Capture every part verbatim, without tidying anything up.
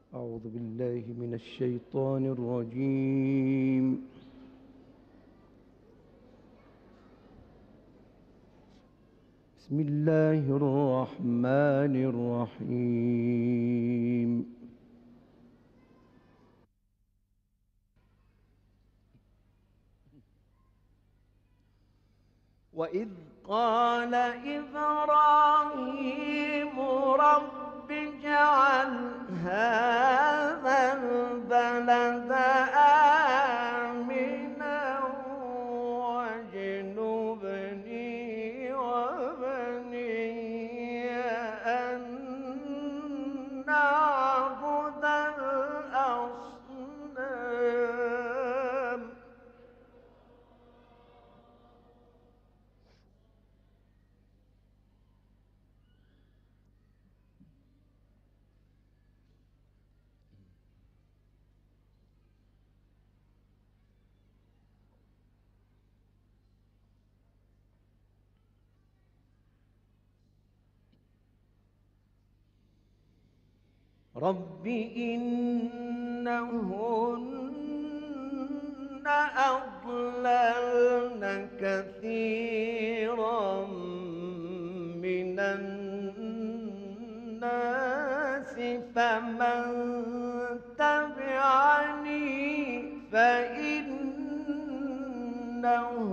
أعوذ بالله من الشيطان الرجيم. بسم الله الرحمن الرحيم. وإذ قال إبراهيم رب اجعل هذا البلد آمنا واجنبني وبني أن نعبد الأصنام. رب إنهن أضللن كثيرا من الناس فمن تبعني فإنه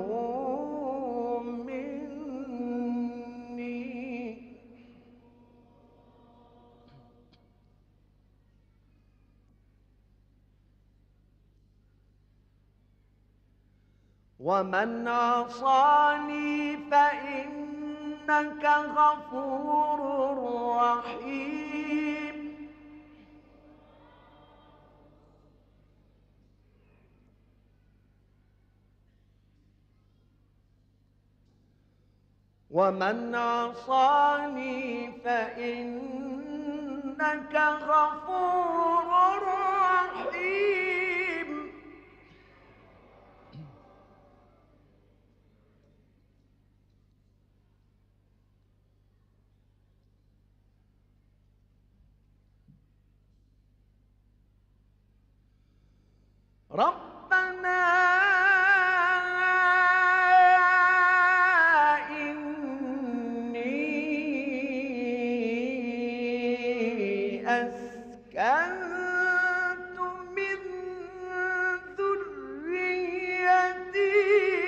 ومن عصاني فإنك غفور رحيم. ومن عصاني فإنك غفور رحيم. ربنا إني أسكنت من ذريتي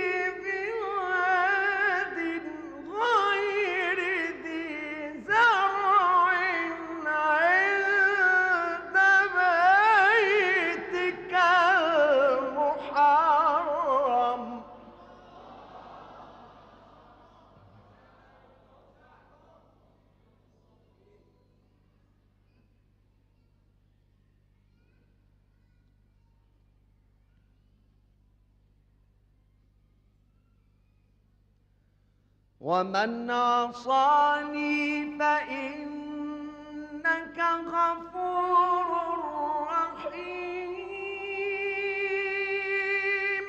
بواد غير ذي زرع عند بيتك المحرم ومن عصاني فإنك غفور رحيم.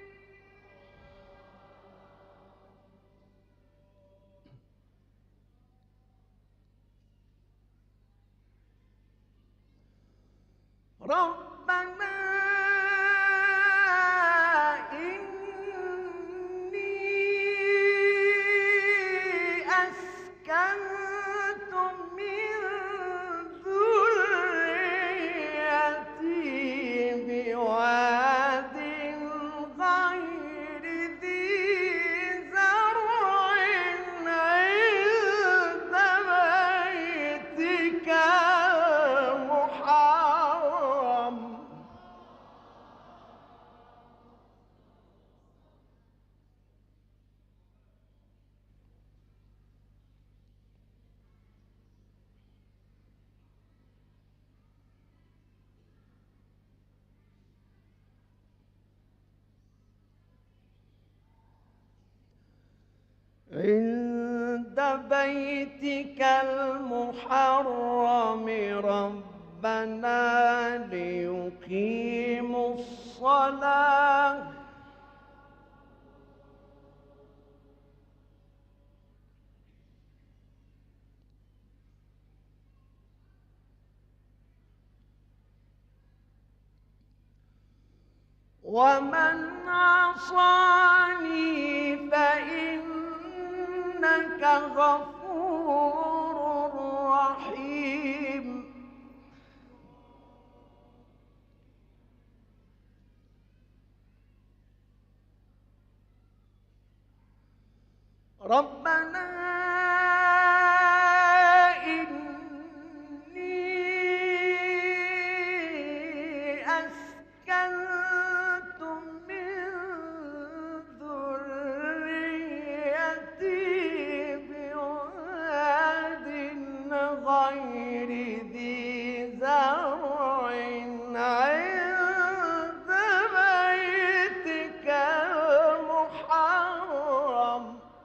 ربنا أسكنت من ذريتي بواد غير ذي زرع عند بيتك المحرم عند بيتك المحرم ربنا ليقيموا الصلاة ومن عصاني فإنك غفور رحيم. ربنا إني أسكنت من ذريتي بواد غير ذي زرع عند بيتك المحرم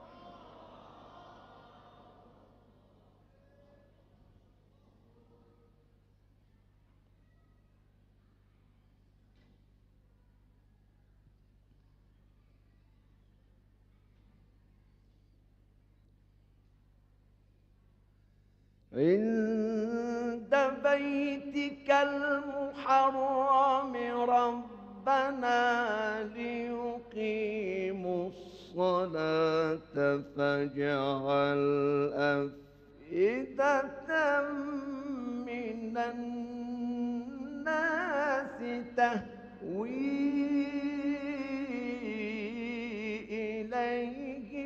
عند بيتك المحرم ربنا ليقيموا الصلاة فاجعل أفئدة من الناس تهوي إليهم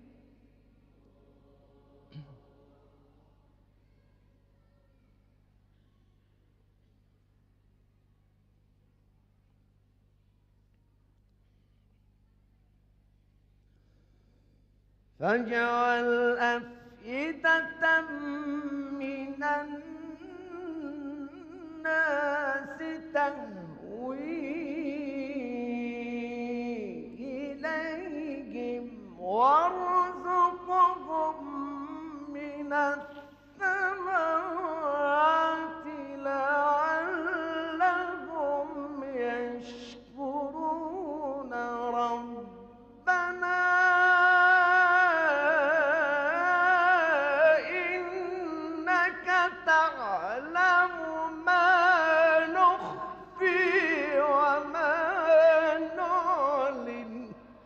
فاجعل أفئدة من الناس تهوي إليهم وارزقهم من الثمرات لعلهم يشكرون. ربنا تعلم ما نخفي وما نعلن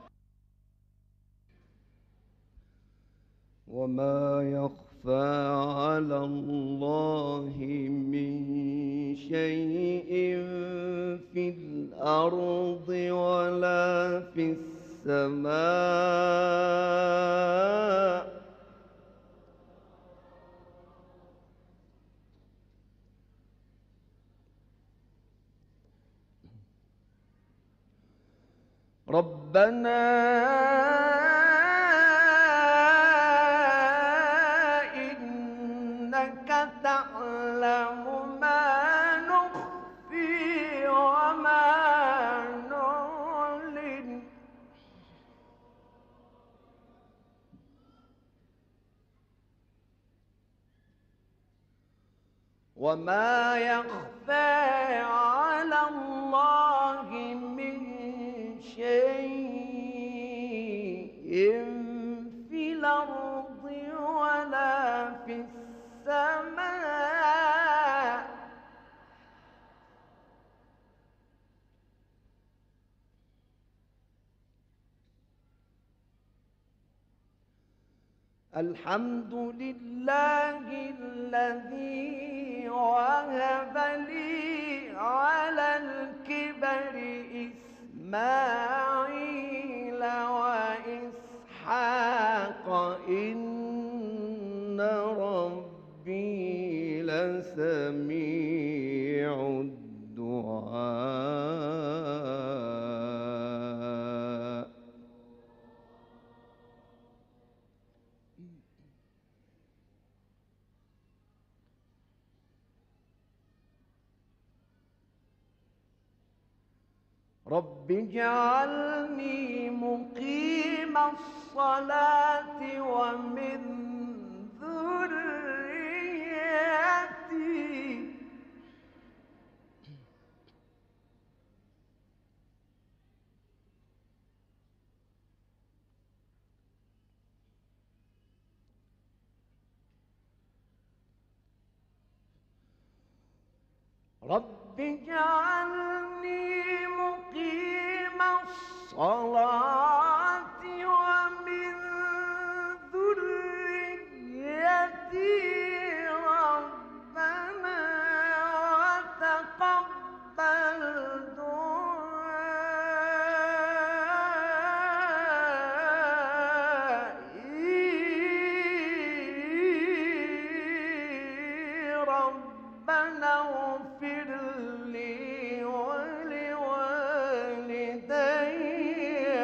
وما يخفى على الله من شيء في الأرض ولا في السماء. ربنا إنك تعلم ما نخفي وما نعلن وما يخفى على الله من شيء في الأرض ولا في السماء. الحمد لله الذي وهب لي على الكبر إسماعيل وإسحاق إن ربي لسميع الدعاء. رب اجعلني مقيم الصلاة ومن ذريتي رب اجعلني مقيم الصلاة ومن ذريتي ربنا وتقبل دعائي ربنا اغفر لي ولوالدي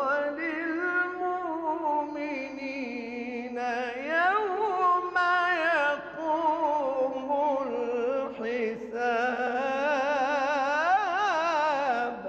وللمؤمنين يوم يقوم الحساب.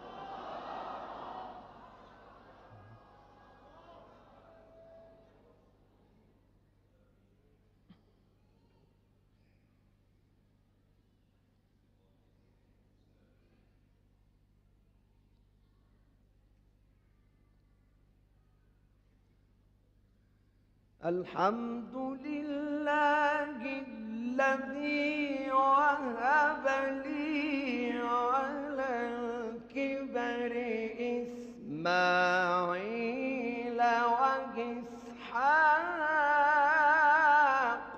الحمد لله الذي وهب لي على الكبر إسماعيل وإسحاق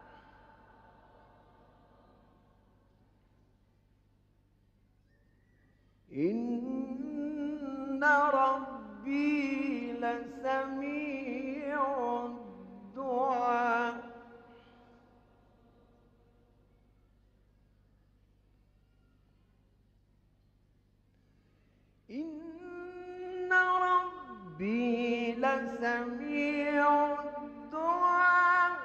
إن ربي لسميع الدعاء. إن ربي لسميع الدعاء.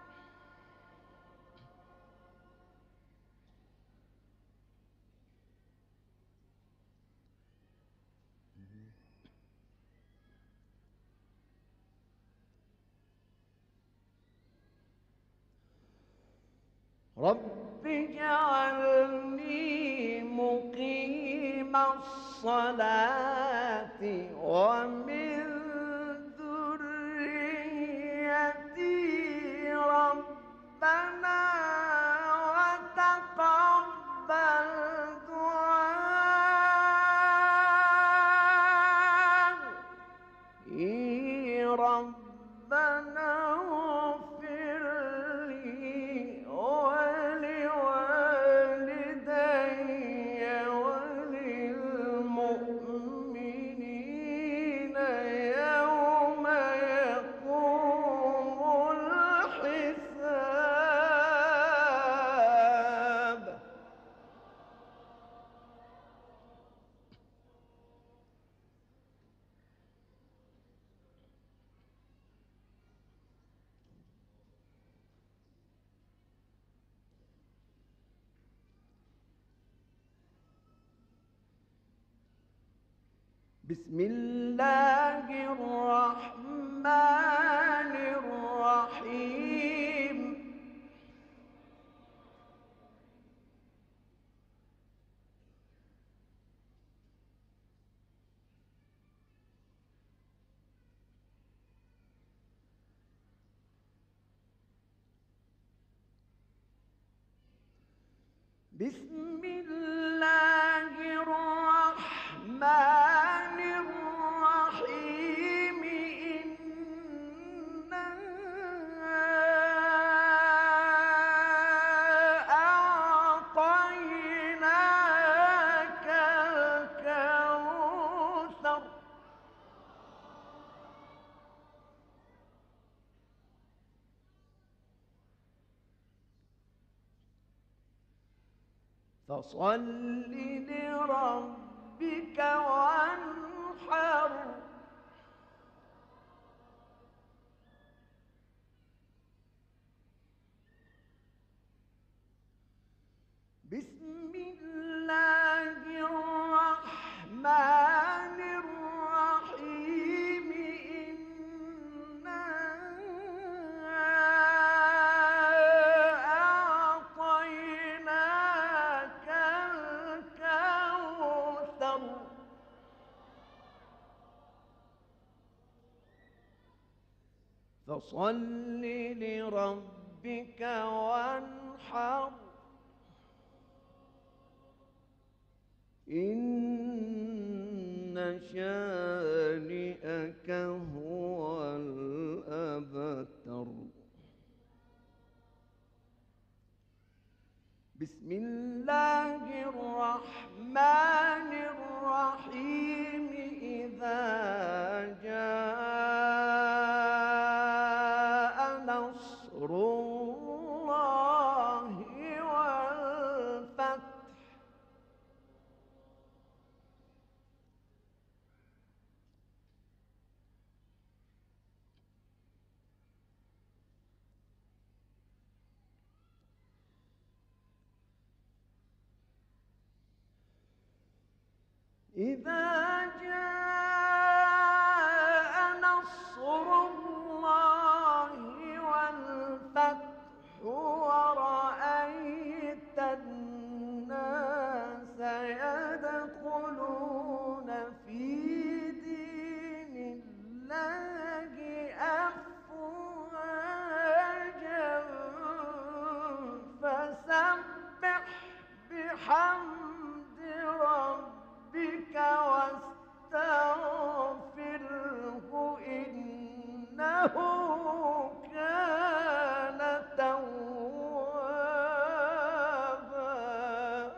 رب اجعلني مقيم الصلاة ومن ذريتي ربنا وتقبل دعائي ربنا اغفر لي ولوالدي وللمؤمنين يوم يقوم الحساب. بسم الله الرحمن الرحيم. بسم الله الرحمن الرحيم. إنا أعطيناك الكوثر فصل لربك وانحر. بسم الله الرحمن الرحيم. إنا أعطيناك الكوثر فصل لربك وانحر. إن بسم الله الرحمن الرحيم إذا جاء نصر الله والفتح إذا جاء نصر الله والفتح ورأيت الناس يدخلون في دين الله أفواجا فسبح بحمد ربك واستغفره إنه كان توابا.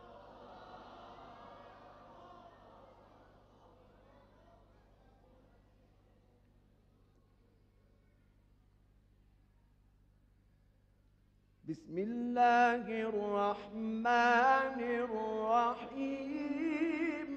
بسم الله الرحمن الرحيم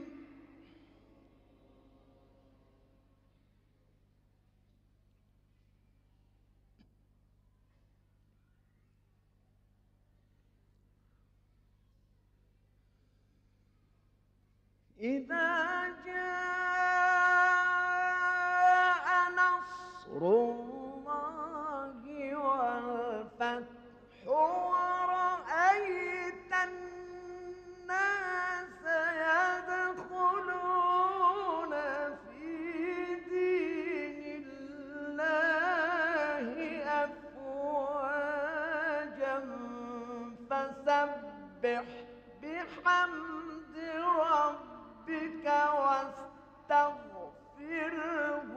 إذا جاء نصر الله والفتح ورأيت الناس يدخلون في دين الله أفواجا فسبح بحمد ربك واستغفره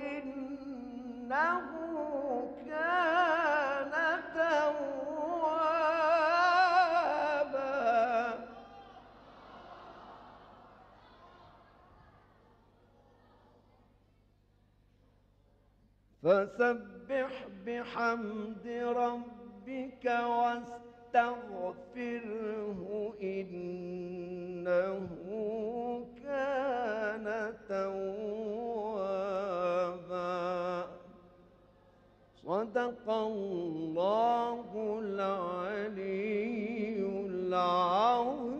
إنه كان توابا. فسبح بحمد ربك واستغفره إنه كان توابا. صدق الله العلي العظيم.